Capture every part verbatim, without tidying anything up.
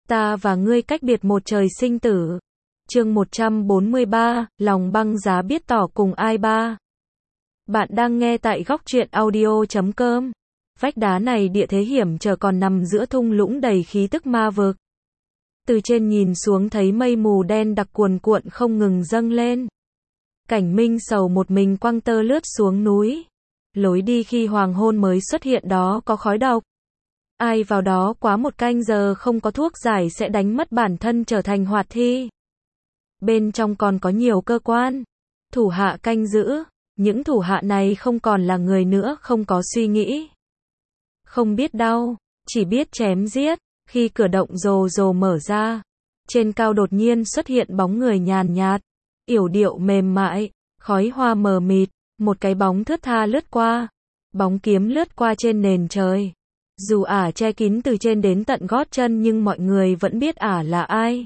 Ta và ngươi cách biệt một trời sinh tử. Chương một trăm bốn mươi ba, lòng băng giá biết tỏ cùng ai ba. Bạn đang nghe tại góc truyện audio chấm com. Vách đá này địa thế hiểm trở còn nằm giữa thung lũng đầy khí tức ma vực. Từ trên nhìn xuống thấy mây mù đen đặc cuồn cuộn không ngừng dâng lên. Cảnh Minh Sầu một mình quăng tơ lướt xuống núi. Lối đi khi hoàng hôn mới xuất hiện đó có khói độc. Ai vào đó quá một canh giờ không có thuốc giải sẽ đánh mất bản thân trở thành hoạt thi. Bên trong còn có nhiều cơ quan, thủ hạ canh giữ, những thủ hạ này không còn là người nữa, không có suy nghĩ. Không biết đau, chỉ biết chém giết. Khi cửa động rồ rồ mở ra, trên cao đột nhiên xuất hiện bóng người nhàn nhạt, yểu điệu mềm mại, khói hoa mờ mịt, một cái bóng thướt tha lướt qua, bóng kiếm lướt qua trên nền trời. Dù ả che kín từ trên đến tận gót chân nhưng mọi người vẫn biết ả là ai.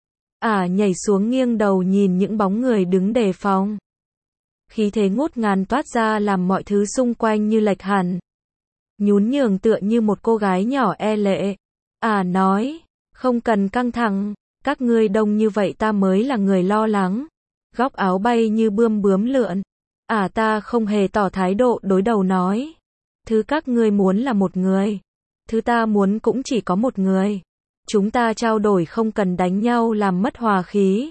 Ả nhảy xuống nghiêng đầu nhìn những bóng người đứng đề phòng. Khí thế ngút ngàn toát ra làm mọi thứ xung quanh như lệch hẳn. Nhún nhường tựa như một cô gái nhỏ e lệ. Ả nói, không cần căng thẳng, các ngươi đông như vậy ta mới là người lo lắng. Góc áo bay như bươm bướm lượn. Ả ta không hề tỏ thái độ đối đầu nói. Thứ các ngươi muốn là một người. Thứ ta muốn cũng chỉ có một người. Chúng ta trao đổi không cần đánh nhau làm mất hòa khí.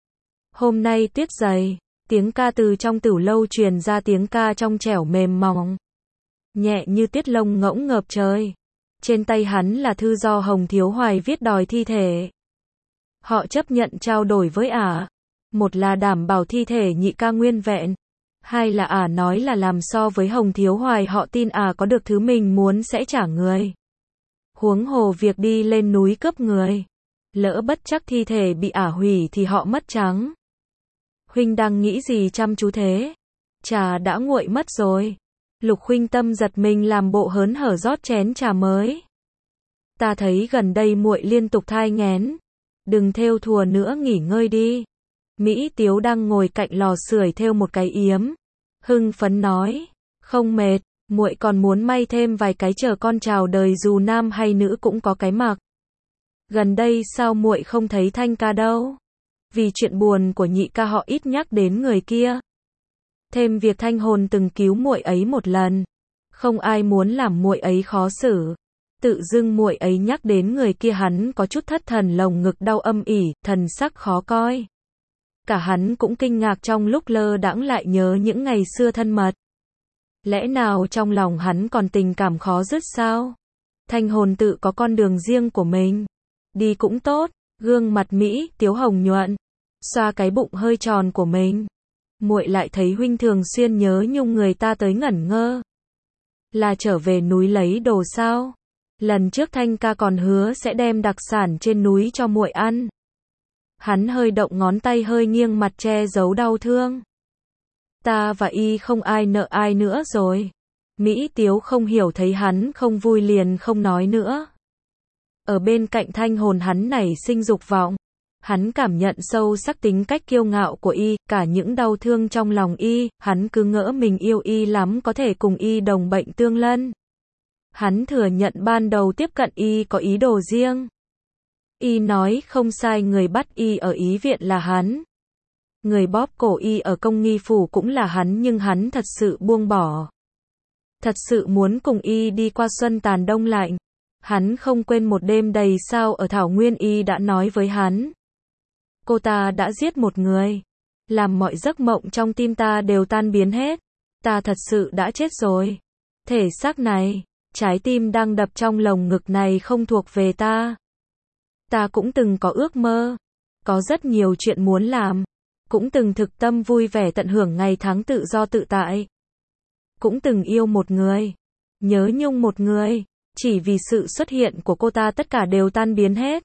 Hôm nay tuyết dày, tiếng ca từ trong tửu lâu truyền ra, tiếng ca trong trẻo mềm mỏng. Nhẹ như tuyết lông ngỗng ngợp trời. Trên tay hắn là thư do Hồng Thiếu Hoài viết đòi thi thể. Họ chấp nhận trao đổi với ả. Một là đảm bảo thi thể nhị ca nguyên vẹn. Hai là ả nói là làm so với Hồng Thiếu Hoài họ tin ả có được thứ mình muốn sẽ trả người. Huống hồ việc đi lên núi cướp người. Lỡ bất chắc thi thể bị ả hủy thì họ mất trắng. Huynh đang nghĩ gì chăm chú thế? Trà đã nguội mất rồi. Lục Huynh Tâm giật mình làm bộ hớn hở rót chén trà mới. Ta thấy gần đây muội liên tục thai nghén. Đừng thêu thùa nữa, nghỉ ngơi đi. Mỹ Tiếu đang ngồi cạnh lò sưởi thêu một cái yếm. Hưng phấn nói, không mệt, muội còn muốn may thêm vài cái chờ con chào đời, dù nam hay nữ cũng có cái mặc. Gần đây sao muội không thấy Thanh ca đâu? Vì chuyện buồn của nhị ca họ ít nhắc đến người kia. Thêm việc Thanh Hồn từng cứu muội ấy một lần, không ai muốn làm muội ấy khó xử. Tự dưng muội ấy nhắc đến người kia hắn có chút thất thần, lồng ngực đau âm ỉ, thần sắc khó coi. Cả hắn cũng kinh ngạc, trong lúc lơ đãng lại nhớ những ngày xưa thân mật. Lẽ nào trong lòng hắn còn tình cảm khó dứt sao? Thanh Hồn tự có con đường riêng của mình. Đi cũng tốt, gương mặt Mỹ Tiếu hồng nhuận, xoa cái bụng hơi tròn của mình. Muội lại thấy huynh thường xuyên nhớ nhung người ta tới ngẩn ngơ. Là trở về núi lấy đồ sao? Lần trước Thanh ca còn hứa sẽ đem đặc sản trên núi cho muội ăn. Hắn hơi động ngón tay, hơi nghiêng mặt che giấu đau thương. Ta và y không ai nợ ai nữa rồi. Mỹ Tiếu không hiểu, thấy hắn không vui liền không nói nữa. Ở bên cạnh Thanh Hồn hắn nảy sinh dục vọng. Hắn cảm nhận sâu sắc tính cách kiêu ngạo của y, cả những đau thương trong lòng y, hắn cứ ngỡ mình yêu y lắm, có thể cùng y đồng bệnh tương lân. Hắn thừa nhận ban đầu tiếp cận y có ý đồ riêng. Y nói không sai, người bắt y ở Ý viện là hắn. Người bóp cổ y ở Công Nghi Phủ cũng là hắn, nhưng hắn thật sự buông bỏ. Thật sự muốn cùng y đi qua xuân tàn đông lạnh. Hắn không quên một đêm đầy sao ở Thảo Nguyên, y đã nói với hắn. Cô ta đã giết một người. Làm mọi giấc mộng trong tim ta đều tan biến hết. Ta thật sự đã chết rồi. Thể xác này, trái tim đang đập trong lồng ngực này không thuộc về ta. Ta cũng từng có ước mơ. Có rất nhiều chuyện muốn làm. Cũng từng thực tâm vui vẻ tận hưởng ngày tháng tự do tự tại. Cũng từng yêu một người. Nhớ nhung một người. Chỉ vì sự xuất hiện của cô ta tất cả đều tan biến hết.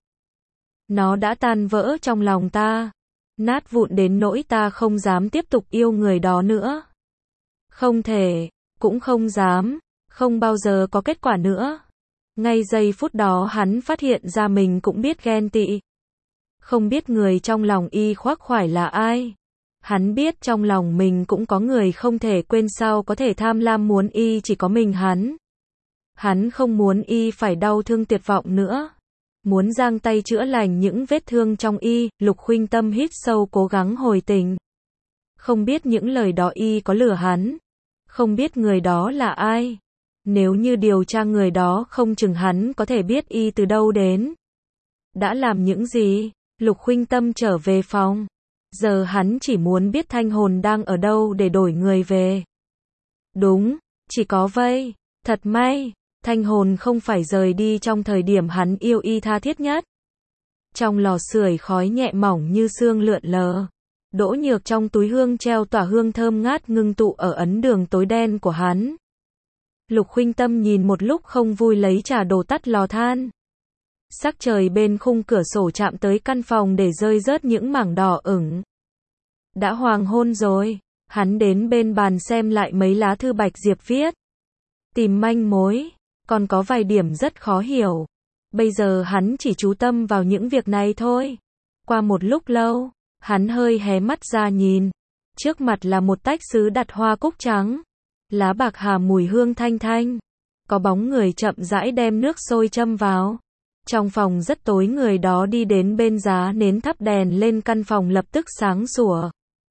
Nó đã tan vỡ trong lòng ta. Nát vụn đến nỗi ta không dám tiếp tục yêu người đó nữa. Không thể, cũng không dám, không bao giờ có kết quả nữa. Ngay giây phút đó hắn phát hiện ra mình cũng biết ghen tị. Không biết người trong lòng y khoác khoải là ai. Hắn biết trong lòng mình cũng có người không thể quên, sao có thể tham lam muốn y chỉ có mình hắn. Hắn không muốn y phải đau thương tuyệt vọng nữa. Muốn giang tay chữa lành những vết thương trong y, Lục Khuynh Tâm hít sâu cố gắng hồi tỉnh. Không biết những lời đó y có lừa hắn. Không biết người đó là ai. Nếu như điều tra người đó không chừng hắn có thể biết y từ đâu đến. Đã làm những gì? Lục Khuynh Tâm trở về phòng. Giờ hắn chỉ muốn biết Thanh Hồn đang ở đâu để đổi người về. Đúng, chỉ có vây. Thật may, Thanh Hồn không phải rời đi trong thời điểm hắn yêu y tha thiết nhất. Trong lò sưởi khói nhẹ mỏng như sương lượn lờ. Đỗ Nhược trong túi hương treo tỏa hương thơm ngát ngưng tụ ở ấn đường tối đen của hắn. Lục Khuynh Tâm nhìn một lúc không vui lấy trà đổ tắt lò than. Sắc trời bên khung cửa sổ chạm tới căn phòng để rơi rớt những mảng đỏ ửng. Đã hoàng hôn rồi, hắn đến bên bàn xem lại mấy lá thư Bạch Diệp viết. Tìm manh mối, còn có vài điểm rất khó hiểu. Bây giờ hắn chỉ chú tâm vào những việc này thôi. Qua một lúc lâu, hắn hơi hé mắt ra nhìn. Trước mặt là một tách sứ đặt hoa cúc trắng. Lá bạc hà mùi hương thanh thanh. Có bóng người chậm rãi đem nước sôi châm vào. Trong phòng rất tối, người đó đi đến bên giá nến thắp đèn lên, căn phòng lập tức sáng sủa.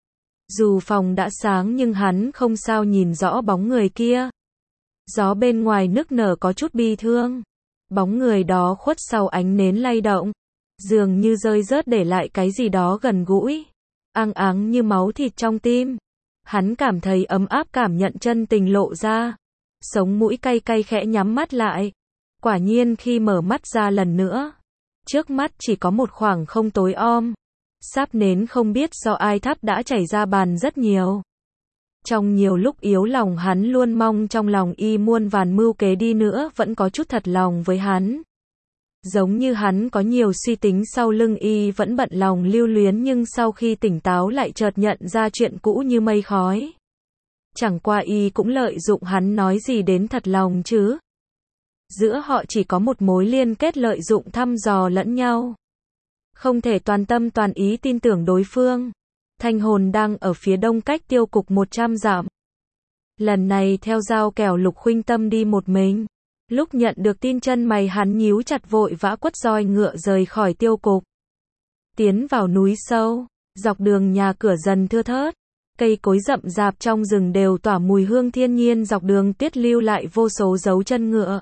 Dù phòng đã sáng nhưng hắn không sao nhìn rõ bóng người kia. Gió bên ngoài nức nở có chút bi thương. Bóng người đó khuất sau ánh nến lay động. Dường như rơi rớt để lại cái gì đó gần gũi. Ăng áng như máu thịt trong tim. Hắn cảm thấy ấm áp, cảm nhận chân tình lộ ra. Sống mũi cay cay khẽ nhắm mắt lại. Quả nhiên khi mở mắt ra lần nữa, trước mắt chỉ có một khoảng không tối om. Sáp nến không biết do ai thắp đã chảy ra bàn rất nhiều. Trong nhiều lúc yếu lòng hắn luôn mong trong lòng y muôn vàn mưu kế đi nữa vẫn có chút thật lòng với hắn. Giống như hắn có nhiều suy tính sau lưng y vẫn bận lòng lưu luyến, nhưng sau khi tỉnh táo lại chợt nhận ra chuyện cũ như mây khói. Chẳng qua y cũng lợi dụng hắn nói gì đến thật lòng chứ. Giữa họ chỉ có một mối liên kết lợi dụng thăm dò lẫn nhau. Không thể toàn tâm toàn ý tin tưởng đối phương. Thanh Hồn đang ở phía đông cách tiêu cục một trăm dặm. Lần này theo giao kèo Lục Khuynh Tâm đi một mình. Lúc nhận được tin chân mày hắn nhíu chặt, vội vã quất roi ngựa rời khỏi tiêu cục. Tiến vào núi sâu, dọc đường nhà cửa dần thưa thớt. Cây cối rậm rạp trong rừng đều tỏa mùi hương thiên nhiên, dọc đường tiết lưu lại vô số dấu chân ngựa.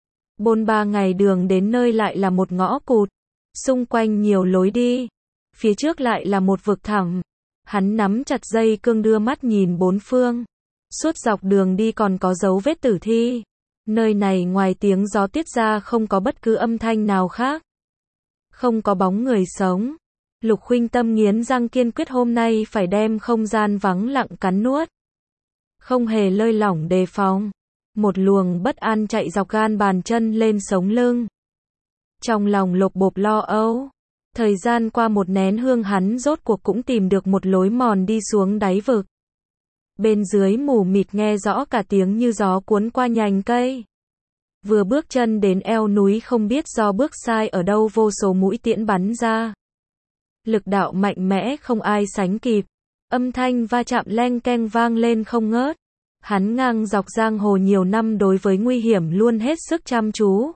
Bôn ba ngày đường đến nơi lại là một ngõ cụt. Xung quanh nhiều lối đi. Phía trước lại là một vực thẳm. Hắn nắm chặt dây cương đưa mắt nhìn bốn phương. Suốt dọc đường đi còn có dấu vết tử thi. Nơi này ngoài tiếng gió tiết ra không có bất cứ âm thanh nào khác. Không có bóng người sống. Lục Khuynh Tâm nghiến răng kiên quyết hôm nay phải đem không gian vắng lặng cắn nuốt. Không hề lơi lỏng đề phòng. Một luồng bất an chạy dọc gan bàn chân lên sống lưng. Trong lòng lộp bộp lo âu. Thời gian qua một nén hương hắn rốt cuộc cũng tìm được một lối mòn đi xuống đáy vực. Bên dưới mù mịt nghe rõ cả tiếng như gió cuốn qua nhành cây. Vừa bước chân đến eo núi không biết do bước sai ở đâu vô số mũi tiễn bắn ra. Lực đạo mạnh mẽ không ai sánh kịp. Âm thanh va chạm leng keng vang lên không ngớt. Hắn ngang dọc giang hồ nhiều năm đối với nguy hiểm luôn hết sức chăm chú.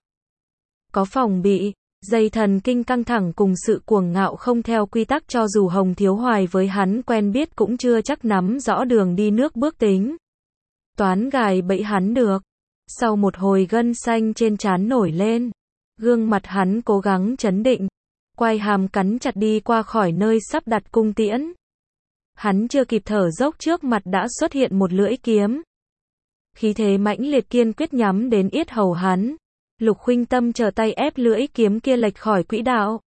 Có phòng bị, dây thần kinh căng thẳng cùng sự cuồng ngạo không theo quy tắc, cho dù Hồng Thiếu Hoài với hắn quen biết cũng chưa chắc nắm rõ đường đi nước bước tính. Toán gài bẫy hắn được. Sau một hồi gân xanh trên trán nổi lên, gương mặt hắn cố gắng trấn định, quai hàm cắn chặt đi qua khỏi nơi sắp đặt cung tiễn. Hắn chưa kịp thở dốc trước mặt đã xuất hiện một lưỡi kiếm. Khí thế mãnh liệt kiên quyết nhắm đến yết hầu hắn. Lục Khuynh Tâm trở tay ép lưỡi kiếm kia lệch khỏi quỹ đạo.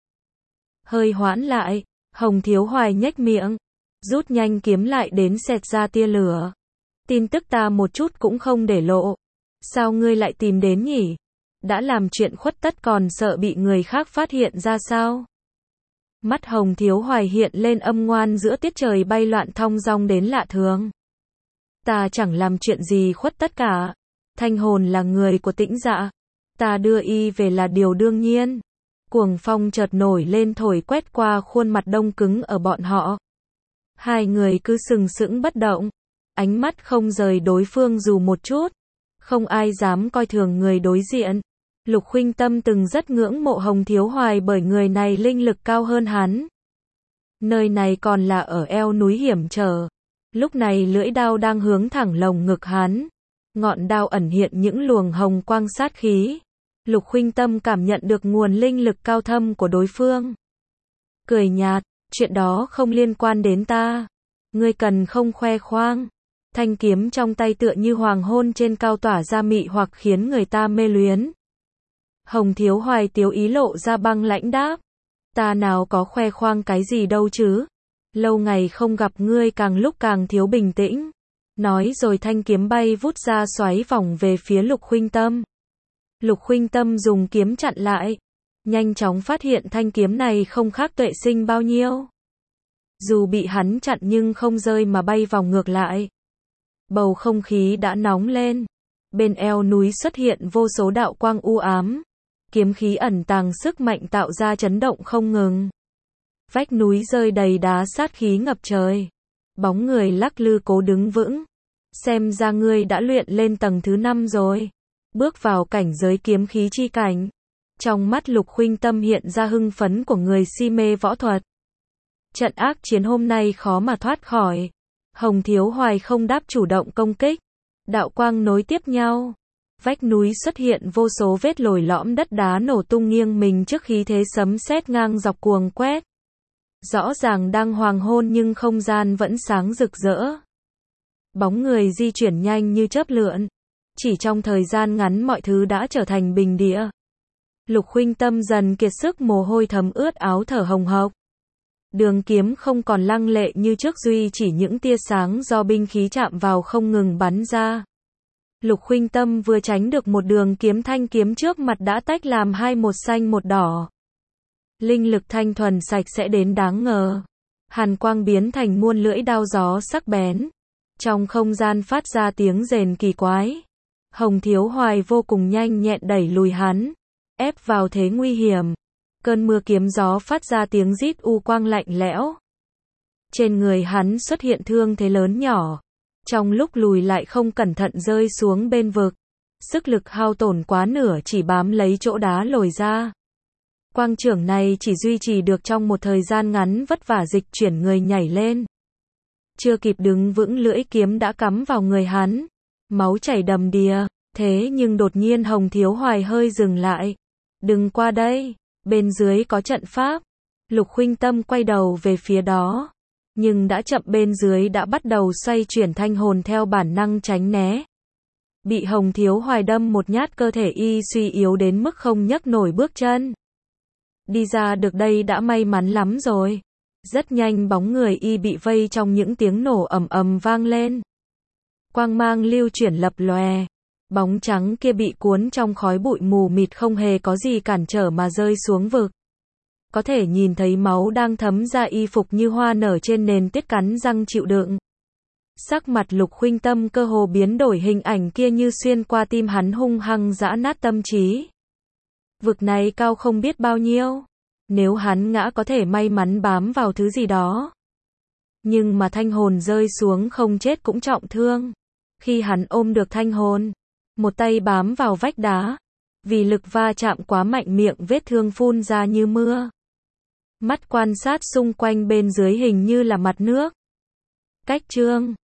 Hơi hoãn lại, Hồng Thiếu Hoài nhếch miệng, rút nhanh kiếm lại đến xẹt ra tia lửa. Tin tức ta một chút cũng không để lộ. Sao ngươi lại tìm đến nhỉ? Đã làm chuyện khuất tất còn sợ bị người khác phát hiện ra sao? Mắt Hồng Thiếu Hoài hiện lên âm ngoan giữa tiết trời bay loạn thong dong đến lạ thường. Ta chẳng làm chuyện gì khuất tất cả. Thanh Hồn là người của Tĩnh Dạ. Ta đưa y về là điều đương nhiên. Cuồng phong chợt nổi lên thổi quét qua khuôn mặt đông cứng ở bọn họ. Hai người cứ sừng sững bất động. Ánh mắt không rời đối phương dù một chút. Không ai dám coi thường người đối diện. Lục Khuynh Tâm từng rất ngưỡng mộ Hồng Thiếu Hoài bởi người này linh lực cao hơn hắn. Nơi này còn là ở eo núi hiểm trở. Lúc này lưỡi đao đang hướng thẳng lồng ngực hắn. Ngọn đao ẩn hiện những luồng hồng quang sát khí. Lục Khuynh Tâm cảm nhận được nguồn linh lực cao thâm của đối phương. Cười nhạt, chuyện đó không liên quan đến ta. Ngươi cần không khoe khoang. Thanh kiếm trong tay tựa như hoàng hôn trên cao tỏa ra mị hoặc khiến người ta mê luyến. Hồng Thiếu Hoài tiếu ý lộ ra băng lãnh đáp. Ta nào có khoe khoang cái gì đâu chứ. Lâu ngày không gặp ngươi càng lúc càng thiếu bình tĩnh. Nói rồi thanh kiếm bay vút ra xoáy vòng về phía Lục Khuynh Tâm. Lục Khuynh Tâm dùng kiếm chặn lại. Nhanh chóng phát hiện thanh kiếm này không khác Tuệ Sinh bao nhiêu. Dù bị hắn chặn nhưng không rơi mà bay vòng ngược lại. Bầu không khí đã nóng lên. Bên eo núi xuất hiện vô số đạo quang u ám. Kiếm khí ẩn tàng sức mạnh tạo ra chấn động không ngừng. Vách núi rơi đầy đá sát khí ngập trời. Bóng người lắc lư cố đứng vững. Xem ra ngươi đã luyện lên tầng thứ năm rồi. Bước vào cảnh giới kiếm khí chi cảnh. Trong mắt Lục Khuynh Tâm hiện ra hưng phấn của người si mê võ thuật. Trận ác chiến hôm nay khó mà thoát khỏi. Hồng Thiếu Hoài không đáp chủ động công kích. Đạo quang nối tiếp nhau. Vách núi xuất hiện vô số vết lồi lõm, đất đá nổ tung nghiêng mình trước khí thế sấm sét ngang dọc cuồng quét. Rõ ràng đang hoàng hôn nhưng không gian vẫn sáng rực rỡ. Bóng người di chuyển nhanh như chớp lượn. Chỉ trong thời gian ngắn mọi thứ đã trở thành bình địa. Lục Khuynh Tâm dần kiệt sức, mồ hôi thấm ướt áo, thở hồng hộc. Đường kiếm không còn lăng lệ như trước, duy chỉ những tia sáng do binh khí chạm vào không ngừng bắn ra. Lục Khuynh Tâm vừa tránh được một đường kiếm, thanh kiếm trước mặt đã tách làm hai, một xanh một đỏ. Linh lực thanh thuần sạch sẽ đến đáng ngờ. Hàn quang biến thành muôn lưỡi đao gió sắc bén. Trong không gian phát ra tiếng rền kỳ quái. Hồng Thiếu Hoài vô cùng nhanh nhẹn đẩy lùi hắn, ép vào thế nguy hiểm. Cơn mưa kiếm gió phát ra tiếng rít u quang lạnh lẽo. Trên người hắn xuất hiện thương thế lớn nhỏ. Trong lúc lùi lại không cẩn thận rơi xuống bên vực. Sức lực hao tổn quá nửa, chỉ bám lấy chỗ đá lồi ra. Quang trưởng này chỉ duy trì được trong một thời gian ngắn, vất vả dịch chuyển người nhảy lên. Chưa kịp đứng vững, lưỡi kiếm đã cắm vào người hắn. Máu chảy đầm đìa. Thế nhưng đột nhiên Hồng Thiếu Hoài hơi dừng lại. Đừng qua đây, bên dưới có trận pháp. Lục Khuynh Tâm quay đầu về phía đó. Nhưng đã chậm, bên dưới đã bắt đầu xoay chuyển, thanh hồn theo bản năng tránh né. Bị Hồng Thiếu Hoài đâm một nhát, cơ thể y suy yếu đến mức không nhấc nổi bước chân. Đi ra được đây đã may mắn lắm rồi. Rất nhanh bóng người y bị vây trong những tiếng nổ ầm ầm vang lên. Quang mang lưu chuyển lập lòe. Bóng trắng kia bị cuốn trong khói bụi mù mịt, không hề có gì cản trở mà rơi xuống vực. Có thể nhìn thấy máu đang thấm ra y phục như hoa nở trên nền tuyết, cắn răng chịu đựng. Sắc mặt Lục Khuynh Tâm cơ hồ biến đổi, hình ảnh kia như xuyên qua tim hắn, hung hăng giã nát tâm trí. Vực này cao không biết bao nhiêu. Nếu hắn ngã có thể may mắn bám vào thứ gì đó. Nhưng mà thanh hồn rơi xuống không chết cũng trọng thương. Khi hắn ôm được thanh hồn, một tay bám vào vách đá. Vì lực va chạm quá mạnh, miệng vết thương phun ra như mưa. Mắt quan sát xung quanh bên dưới hình như là mặt nước. Cách chương